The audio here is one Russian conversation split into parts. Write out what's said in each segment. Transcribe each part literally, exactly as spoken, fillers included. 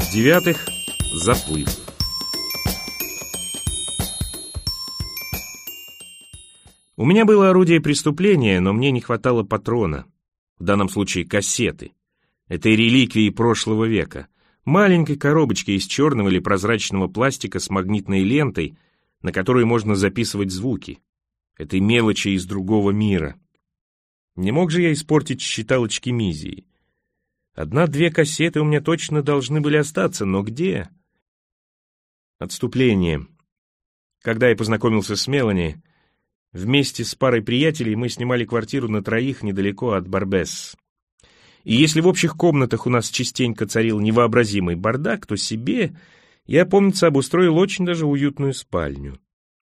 В-девятых, заплыв. У меня было орудие преступления, но мне не хватало патрона, в данном случае кассеты, этой реликвии прошлого века, маленькой коробочки из черного или прозрачного пластика с магнитной лентой, на которой можно записывать звуки, этой мелочи из другого мира. Не мог же я испортить считалочки Мизии. Одна-две кассеты у меня точно должны были остаться, но где? Отступление. Когда я познакомился с Мелани, вместе с парой приятелей мы снимали квартиру на троих недалеко от Барбес. И если в общих комнатах у нас частенько царил невообразимый бардак, то себе я, помнится, обустроил очень даже уютную спальню.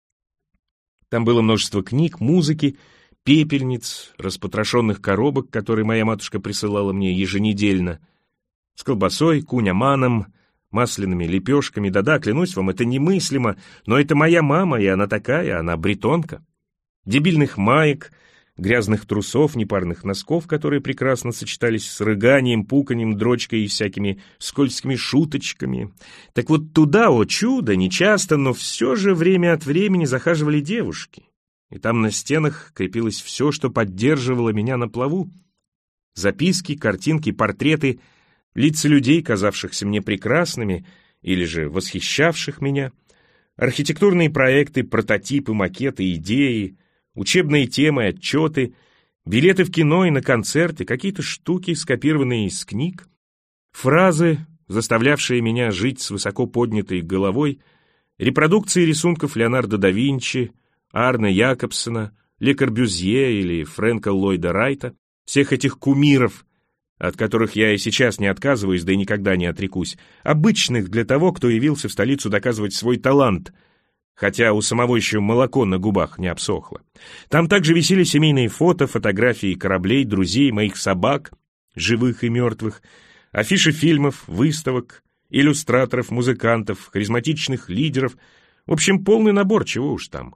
Там было множество книг, музыки, пепельниц, распотрошенных коробок, которые моя матушка присылала мне еженедельно, с колбасой, кунь-аманом, масляными лепешками. Да-да, клянусь вам, это немыслимо, но это моя мама, и она такая, она бретонка. Дебильных маек, грязных трусов, непарных носков, которые прекрасно сочетались с рыганием, пуканьем, дрочкой и всякими скользкими шуточками. Так вот туда, о чудо, нечасто, но все же время от времени захаживали девушки. И там на стенах крепилось все, что поддерживало меня на плаву. Записки, картинки, портреты, лица людей, казавшихся мне прекрасными или же восхищавших меня, архитектурные проекты, прототипы, макеты, идеи, учебные темы, отчеты, билеты в кино и на концерты, какие-то штуки, скопированные из книг, фразы, заставлявшие меня жить с высоко поднятой головой, репродукции рисунков Леонардо да Винчи, Арне Якобсена, Ле Корбюзье или Фрэнка Ллойда Райта, всех этих кумиров, от которых я и сейчас не отказываюсь, да и никогда не отрекусь, обычных для того, кто явился в столицу доказывать свой талант, хотя у самого еще молоко на губах не обсохло. Там также висели семейные фото, фотографии кораблей, друзей, моих собак, живых и мертвых, афиши фильмов, выставок, иллюстраторов, музыкантов, харизматичных лидеров, в общем, полный набор, чего уж там.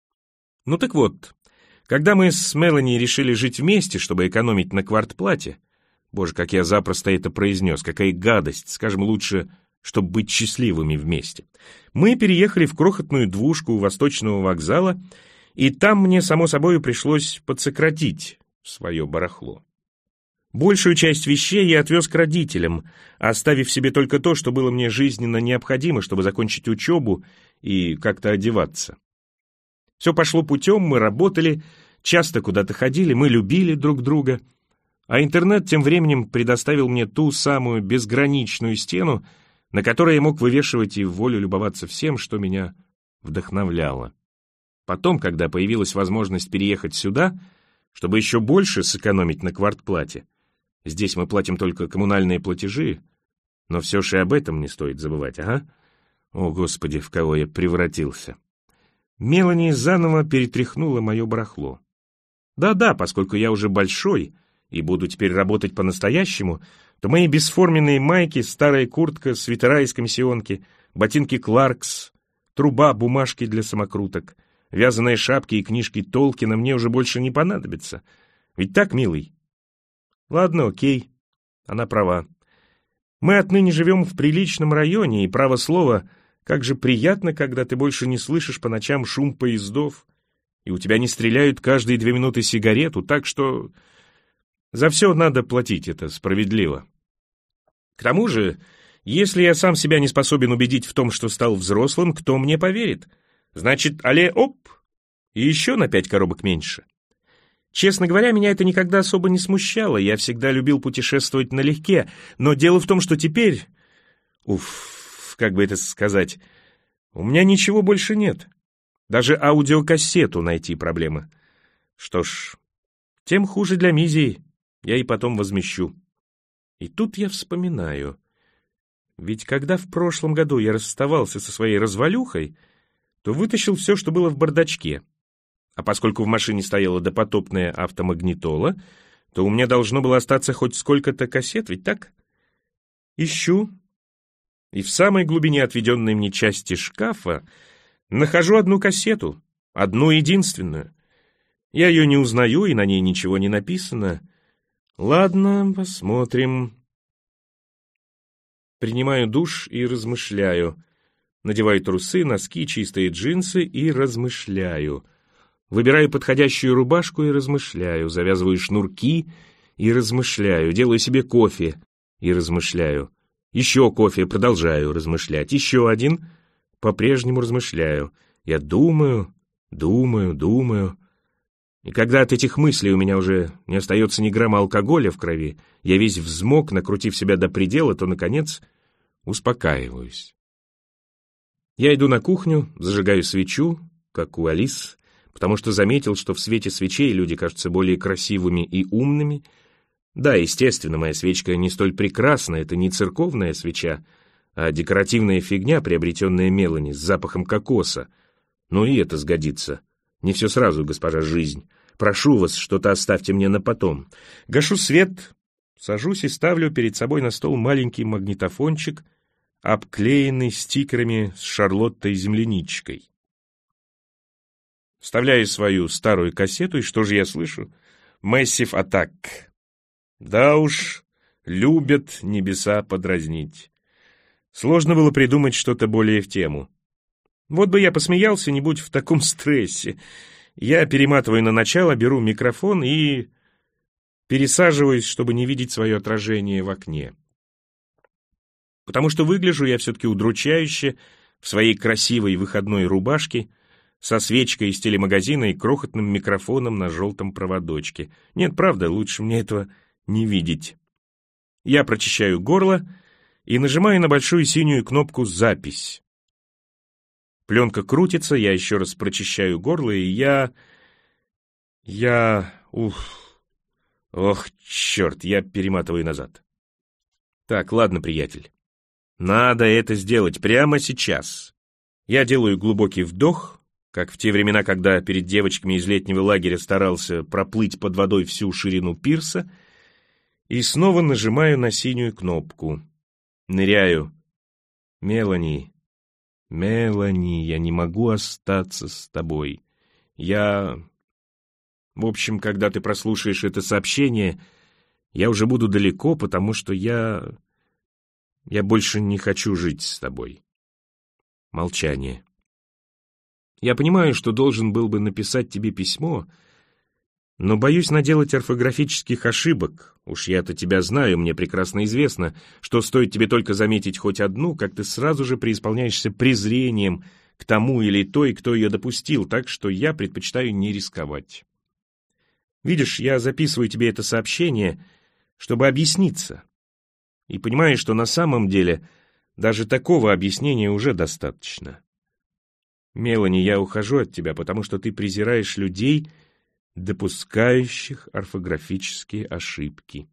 Ну так вот, когда мы с Мелани решили жить вместе, чтобы экономить на квартплате, боже, как я запросто это произнес, какая гадость, скажем лучше, чтобы быть счастливыми вместе, мы переехали в крохотную двушку у Восточного вокзала, и там мне, само собой, пришлось подсократить свое барахло. Большую часть вещей я отвез к родителям, оставив себе только то, что было мне жизненно необходимо, чтобы закончить учебу и как-то одеваться. Все пошло путем, мы работали, часто куда-то ходили, мы любили друг друга, а интернет тем временем предоставил мне ту самую безграничную стену, на которой я мог вывешивать и в волю любоваться всем, что меня вдохновляло. Потом, когда появилась возможность переехать сюда, чтобы еще больше сэкономить на квартплате, здесь мы платим только коммунальные платежи, но все же и об этом не стоит забывать, ага? О, Господи, в кого я превратился! Мелани заново перетряхнула мое барахло. Да-да, поскольку я уже большой и буду теперь работать по-настоящему, то мои бесформенные майки, старая куртка, свитера из комиссионки, ботинки Кларкс, труба, бумажки для самокруток, вязаные шапки и книжки Толкина мне уже больше не понадобятся. Ведь так, милый? Ладно, окей, она права. Мы отныне живем в приличном районе, и, право слово, как же приятно, когда ты больше не слышишь по ночам шум поездов, и у тебя не стреляют каждые две минуты сигарету, так что за все надо платить, это справедливо. К тому же, если я сам себя не способен убедить в том, что стал взрослым, кто мне поверит? Значит, але оп, и еще на пять коробок меньше. Честно говоря, меня это никогда особо не смущало, я всегда любил путешествовать налегке, но дело в том, что теперь... Уф, как бы это сказать... У меня ничего больше нет. Даже аудиокассету найти проблема. Что ж, тем хуже для Мизии, я и потом возмещу. И тут я вспоминаю. Ведь когда в прошлом году я расставался со своей развалюхой, то вытащил все, что было в бардачке. А поскольку в машине стояла допотопная автомагнитола, то у меня должно было остаться хоть сколько-то кассет, ведь так? Ищу. И в самой глубине отведенной мне части шкафа нахожу одну кассету, одну единственную. Я ее не узнаю, и на ней ничего не написано. Ладно, посмотрим. Принимаю душ и размышляю. Надеваю трусы, носки, чистые джинсы и размышляю. Выбираю подходящую рубашку и размышляю. Завязываю шнурки и размышляю. Делаю себе кофе и размышляю. Еще кофе, продолжаю размышлять. Еще один, по-прежнему размышляю. Я думаю, думаю, думаю. И когда от этих мыслей у меня уже не остается ни грамма алкоголя в крови, я весь взмок, накрутив себя до предела, то, наконец, успокаиваюсь. Я иду на кухню, зажигаю свечу, как у Алис, потому что заметил, что в свете свечей люди кажутся более красивыми и умными. Да, естественно, моя свечка не столь прекрасна, это не церковная свеча, а декоративная фигня, приобретенная Мелани, с запахом кокоса. Ну и это сгодится. Не все сразу, госпожа жизнь. Прошу вас, что-то оставьте мне на потом. Гашу свет, сажусь и ставлю перед собой на стол маленький магнитофончик, обклеенный стикерами с Шарлоттой-земляничкой. Вставляю свою старую кассету, и что же я слышу? Massive Attack. Да уж, любят небеса подразнить. Сложно было придумать что-то более в тему. Вот бы я посмеялся, не будь в таком стрессе. Я перематываю на начало, беру микрофон и пересаживаюсь, чтобы не видеть свое отражение в окне. Потому что выгляжу я все-таки удручающе в своей красивой выходной рубашке со свечкой из телемагазина и крохотным микрофоном на желтом проводочке. Нет, правда, лучше мне этого не видеть. Я прочищаю горло и нажимаю на большую синюю кнопку «Запись». Пленка крутится, я еще раз прочищаю горло, и я... Я... Ух... Ох, черт, я перематываю назад. Так, ладно, приятель. Надо это сделать прямо сейчас. Я делаю глубокий вдох, как в те времена, когда перед девочками из летнего лагеря старался проплыть под водой всю ширину пирса, и снова нажимаю на синюю кнопку. Ныряю. Мелани... «Мелани, я не могу остаться с тобой. Я... В общем, когда ты прослушаешь это сообщение, я уже буду далеко, потому что я... Я больше не хочу жить с тобой». Молчание. Я понимаю, что должен был бы написать тебе письмо, но боюсь наделать орфографических ошибок. Уж я-то тебя знаю, мне прекрасно известно, что стоит тебе только заметить хоть одну, как ты сразу же преисполняешься презрением к тому или той, кто ее допустил, так что я предпочитаю не рисковать. Видишь, я записываю тебе это сообщение, чтобы объясниться. И понимаю, что на самом деле даже такого объяснения уже достаточно. Мелани, я ухожу от тебя, потому что ты презираешь людей, допускающих орфографические ошибки.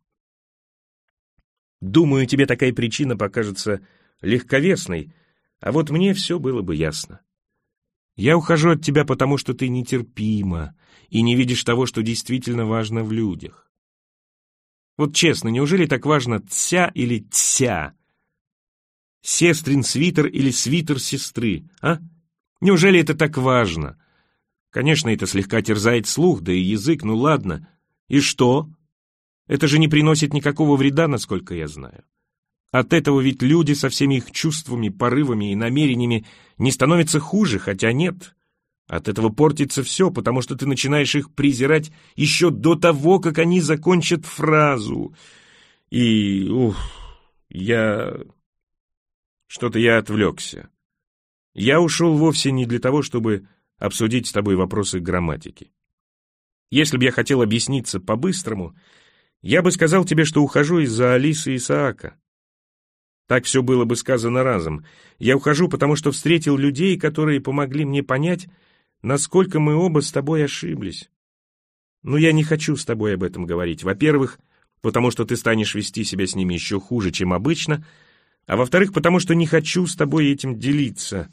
Думаю, тебе такая причина покажется легковесной, а вот мне все было бы ясно. Я ухожу от тебя, потому что ты нетерпима и не видишь того, что действительно важно в людях. Вот честно, неужели так важно тся или тся? Сестрин свитер или свитер сестры, а? Неужели это так важно? Конечно, это слегка терзает слух, да и язык, ну ладно. И что? Это же не приносит никакого вреда, насколько я знаю. От этого ведь люди со всеми их чувствами, порывами и намерениями не становятся хуже, хотя нет. От этого портится все, потому что ты начинаешь их презирать еще до того, как они закончат фразу. И, ух, я... Что-то я отвлекся. Я ушел вовсе не для того, чтобы обсудить с тобой вопросы грамматики. Если бы я хотел объясниться по-быстрому, я бы сказал тебе, что ухожу из-за Алисы и Исаака. Так все было бы сказано разом. Я ухожу, потому что встретил людей, которые помогли мне понять, насколько мы оба с тобой ошиблись. Но я не хочу с тобой об этом говорить. Во-первых, потому что ты станешь вести себя с ними еще хуже, чем обычно, а во-вторых, потому что не хочу с тобой этим делиться.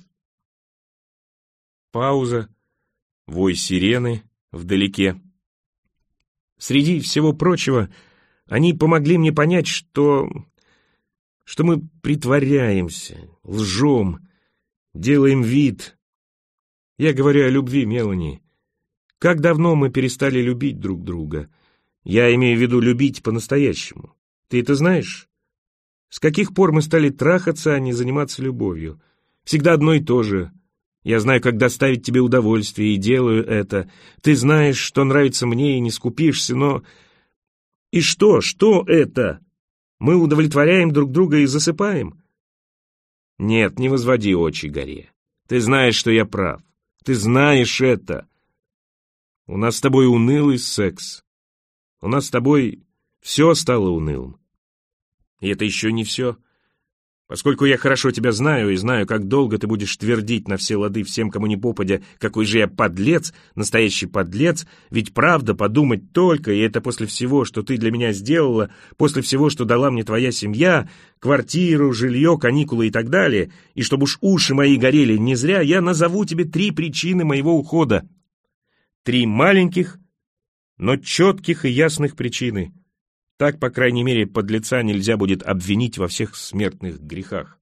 Пауза, вой сирены вдалеке. Среди всего прочего, они помогли мне понять, что... что мы притворяемся, лжем, делаем вид. Я говорю о любви, Мелани. Как давно мы перестали любить друг друга? Я имею в виду любить по-настоящему. Ты это знаешь? С каких пор мы стали трахаться, а не заниматься любовью? Всегда одно и то же. Я знаю, как доставить тебе удовольствие, и делаю это. Ты знаешь, что нравится мне, и не скупишься, но... И что? Что это? Мы удовлетворяем друг друга и засыпаем? Нет, не возводи очи горе. Ты знаешь, что я прав. Ты знаешь это. У нас с тобой унылый секс. У нас с тобой все стало унылым. И это еще не все. Поскольку я хорошо тебя знаю и знаю, как долго ты будешь твердить на все лады всем, кому ни попадя, какой же я подлец, настоящий подлец, ведь правда, подумать только, и это после всего, что ты для меня сделала, после всего, что дала мне твоя семья, квартиру, жилье, каникулы и так далее, и чтобы уж уши мои горели не зря, я назову тебе три причины моего ухода. Три маленьких, но четких и ясных причины. Так, по крайней мере, подлеца нельзя будет обвинить во всех смертных грехах.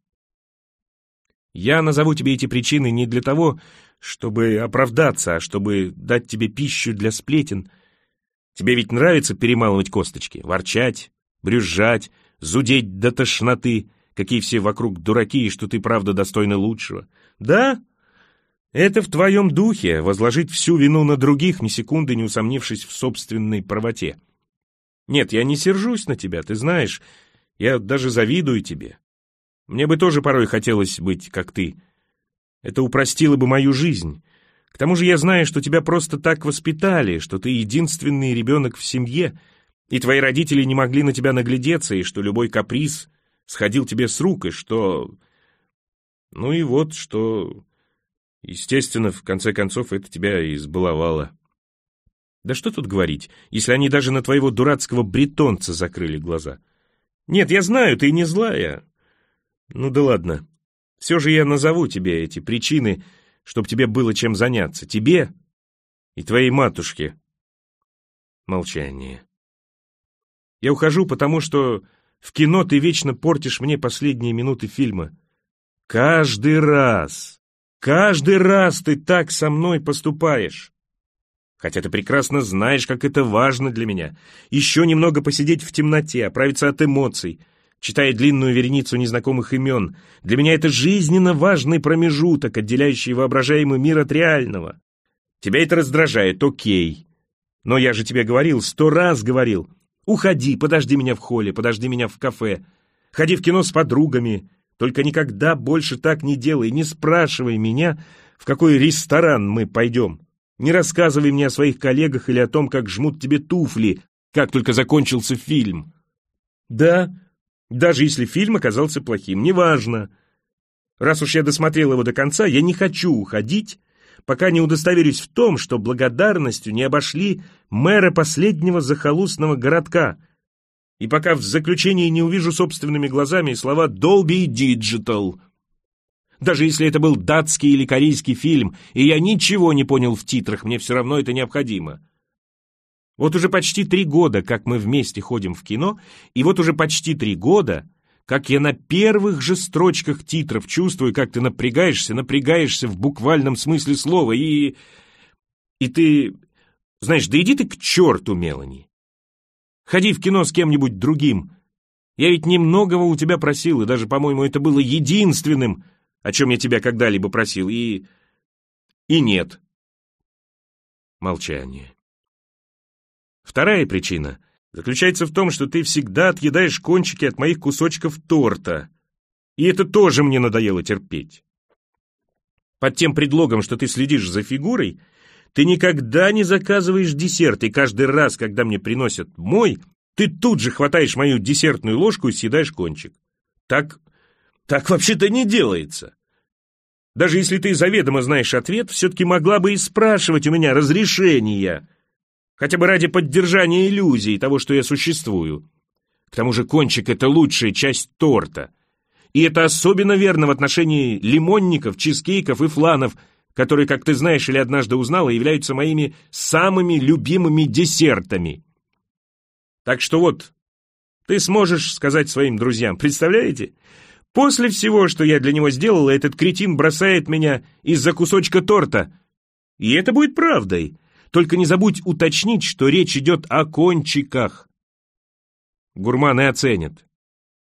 Я назову тебе эти причины не для того, чтобы оправдаться, а чтобы дать тебе пищу для сплетен. Тебе ведь нравится перемалывать косточки, ворчать, брюзжать, зудеть до тошноты, какие все вокруг дураки, и что ты, правда, достойна лучшего. Да, это в твоем духе, возложить всю вину на других, ни секунды не усомнившись в собственной правоте. Нет, я не сержусь на тебя, ты знаешь, я даже завидую тебе. Мне бы тоже порой хотелось быть, как ты. Это упростило бы мою жизнь. К тому же я знаю, что тебя просто так воспитали, что ты единственный ребенок в семье, и твои родители не могли на тебя наглядеться, и что любой каприз сходил тебе с рук, и что... Ну и вот, что... Естественно, в конце концов, это тебя избаловало. Да что тут говорить, если они даже на твоего дурацкого бретонца закрыли глаза. Нет, я знаю, ты не злая. Ну да ладно. Все же я назову тебе эти причины, чтобы тебе было чем заняться. Тебе и твоей матушке. Молчание. Я ухожу, потому что в кино ты вечно портишь мне последние минуты фильма. Каждый раз, каждый раз ты так со мной поступаешь. Хотя ты прекрасно знаешь, как это важно для меня. Еще немного посидеть в темноте, оправиться от эмоций, читая длинную вереницу незнакомых имен. Для меня это жизненно важный промежуток, отделяющий воображаемый мир от реального. Тебя это раздражает, окей. Но я же тебе говорил, сто раз говорил. Уходи, подожди меня в холле, подожди меня в кафе. Ходи в кино с подругами. Только никогда больше так не делай. Не спрашивай меня, в какой ресторан мы пойдем. Не рассказывай мне о своих коллегах или о том, как жмут тебе туфли, как только закончился фильм. Да, даже если фильм оказался плохим, неважно. Раз уж я досмотрел его до конца, я не хочу уходить, пока не удостоверюсь в том, что благодарностью не обошли мэра последнего захолустного городка, и пока в заключении не увижу собственными глазами слова «Dolby Digital». Даже если это был датский или корейский фильм, и я ничего не понял в титрах, мне все равно это необходимо. Вот уже почти три года, как мы вместе ходим в кино, и вот уже почти три года, как я на первых же строчках титров чувствую, как ты напрягаешься, напрягаешься в буквальном смысле слова, и... И ты... Знаешь, да иди ты к черту, Мелани. Ходи в кино с кем-нибудь другим. Я ведь немногого у тебя просил, и даже, по-моему, это было единственным, о чем я тебя когда-либо просил, и... и нет. Молчание. Вторая причина заключается в том, что ты всегда отъедаешь кончики от моих кусочков торта, и это тоже мне надоело терпеть. Под тем предлогом, что ты следишь за фигурой, ты никогда не заказываешь десерт, и каждый раз, когда мне приносят мой, ты тут же хватаешь мою десертную ложку и съедаешь кончик. Так... Так вообще-то не делается. Даже если ты заведомо знаешь ответ, все-таки могла бы и спрашивать у меня разрешения, хотя бы ради поддержания иллюзии того, что я существую. К тому же кончик — это лучшая часть торта. И это особенно верно в отношении лимонников, чизкейков и фланов, которые, как ты знаешь или однажды узнала, являются моими самыми любимыми десертами. Так что вот, ты сможешь сказать своим друзьям, представляете? После всего, что я для него сделала, этот кретин бросает меня из-за кусочка торта. И это будет правдой. Только не забудь уточнить, что речь идет о кончиках. Гурманы оценят.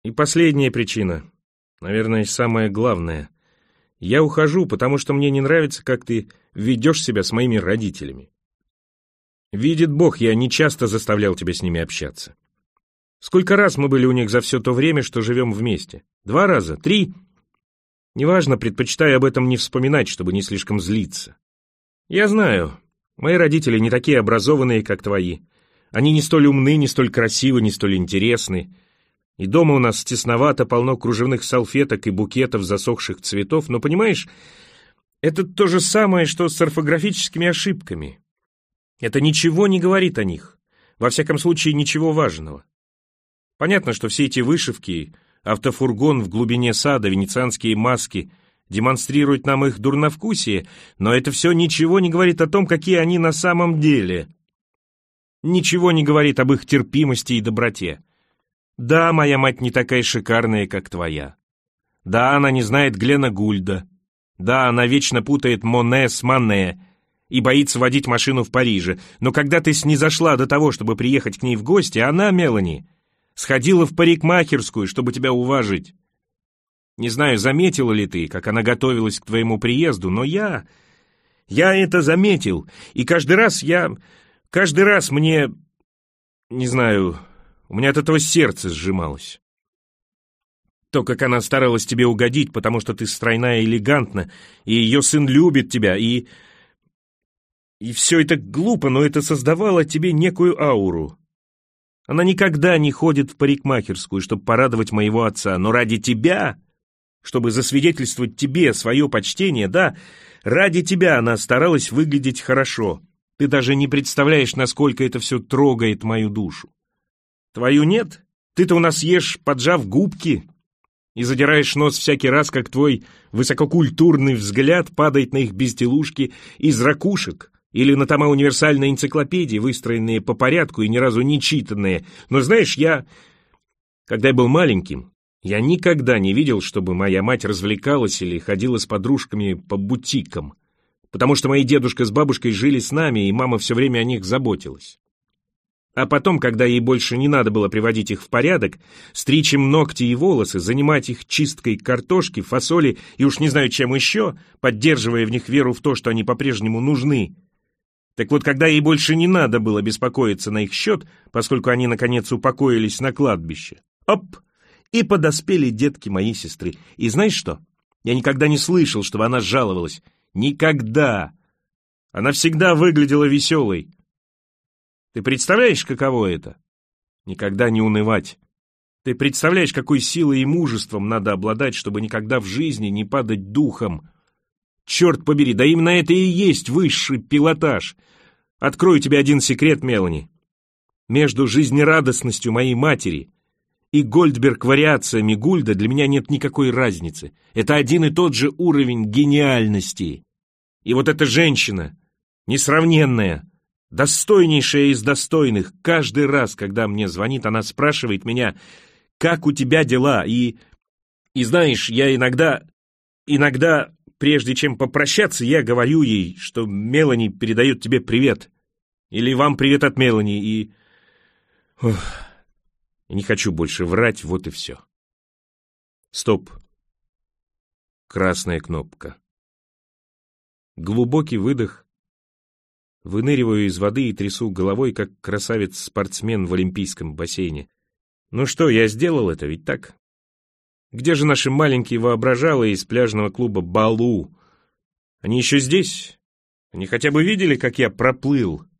И последняя причина, наверное, самая главная. Я ухожу, потому что мне не нравится, как ты ведешь себя с моими родителями. Видит Бог, я не часто заставлял тебя с ними общаться. Сколько раз мы были у них за все то время, что живем вместе? Два раза? Три? Неважно, предпочитаю об этом не вспоминать, чтобы не слишком злиться. Я знаю, мои родители не такие образованные, как твои. Они не столь умны, не столь красивы, не столь интересны. И дома у нас тесновато, полно кружевных салфеток и букетов засохших цветов. Но, понимаешь, это то же самое, что с орфографическими ошибками. Это ничего не говорит о них. Во всяком случае, ничего важного. Понятно, что все эти вышивки, автофургон в глубине сада, венецианские маски демонстрируют нам их дурновкусие, но это все ничего не говорит о том, какие они на самом деле. Ничего не говорит об их терпимости и доброте. Да, моя мать не такая шикарная, как твоя. Да, она не знает Глена Гульда. Да, она вечно путает Моне с Мане и боится водить машину в Париже. Но когда ты снизошла до того, чтобы приехать к ней в гости, она, Мелани, сходила в парикмахерскую, чтобы тебя уважить. Не знаю, заметила ли ты, как она готовилась к твоему приезду, но я... Я это заметил, и каждый раз я... Каждый раз мне... Не знаю, у меня от этого сердце сжималось. То, как она старалась тебе угодить, потому что ты стройная и элегантна, и ее сын любит тебя, и... И все это глупо, но это создавало тебе некую ауру. Она никогда не ходит в парикмахерскую, чтобы порадовать моего отца, но ради тебя, чтобы засвидетельствовать тебе свое почтение, да, ради тебя она старалась выглядеть хорошо. Ты даже не представляешь, насколько это все трогает мою душу. Твою нет? Ты-то у нас ешь, поджав губки, и задираешь нос всякий раз, как твой высококультурный взгляд падает на их безделушки из ракушек, или на тома универсальной энциклопедии, выстроенные по порядку и ни разу не читанные. Но знаешь, я, когда я был маленьким, я никогда не видел, чтобы моя мать развлекалась или ходила с подружками по бутикам, потому что мои дедушка с бабушкой жили с нами, и мама все время о них заботилась. А потом, когда ей больше не надо было приводить их в порядок, стричь им ногти и волосы, занимать их чисткой картошки, фасоли и уж не знаю чем еще, поддерживая в них веру в то, что они по-прежнему нужны, так вот, когда ей больше не надо было беспокоиться на их счет, поскольку они, наконец, упокоились на кладбище, оп, и подоспели детки моей сестры. И знаешь что? Я никогда не слышал, чтобы она жаловалась. Никогда! Она всегда выглядела веселой. Ты представляешь, каково это? Никогда не унывать. Ты представляешь, какой силой и мужеством надо обладать, чтобы никогда в жизни не падать духом? Черт побери, да именно это и есть высший пилотаж. Открою тебе один секрет, Мелани. Между жизнерадостностью моей матери и Гольдберг-вариациями Гульда для меня нет никакой разницы. Это один и тот же уровень гениальности. И вот эта женщина, несравненная, достойнейшая из достойных, каждый раз, когда мне звонит, она спрашивает меня, как у тебя дела, и... И знаешь, я иногда... Иногда... Прежде чем попрощаться, я говорю ей, что Мелани передает тебе привет. Или вам привет от Мелани, и... Ох, не хочу больше врать, вот и все. Стоп. Красная кнопка. Глубокий выдох. Выныриваю из воды и трясу головой, как красавец-спортсмен в олимпийском бассейне. Ну что, я сделал это, ведь так? Где же наши маленькие воображалы из пляжного клуба «Балу»? Они еще здесь? Они хотя бы видели, как я проплыл?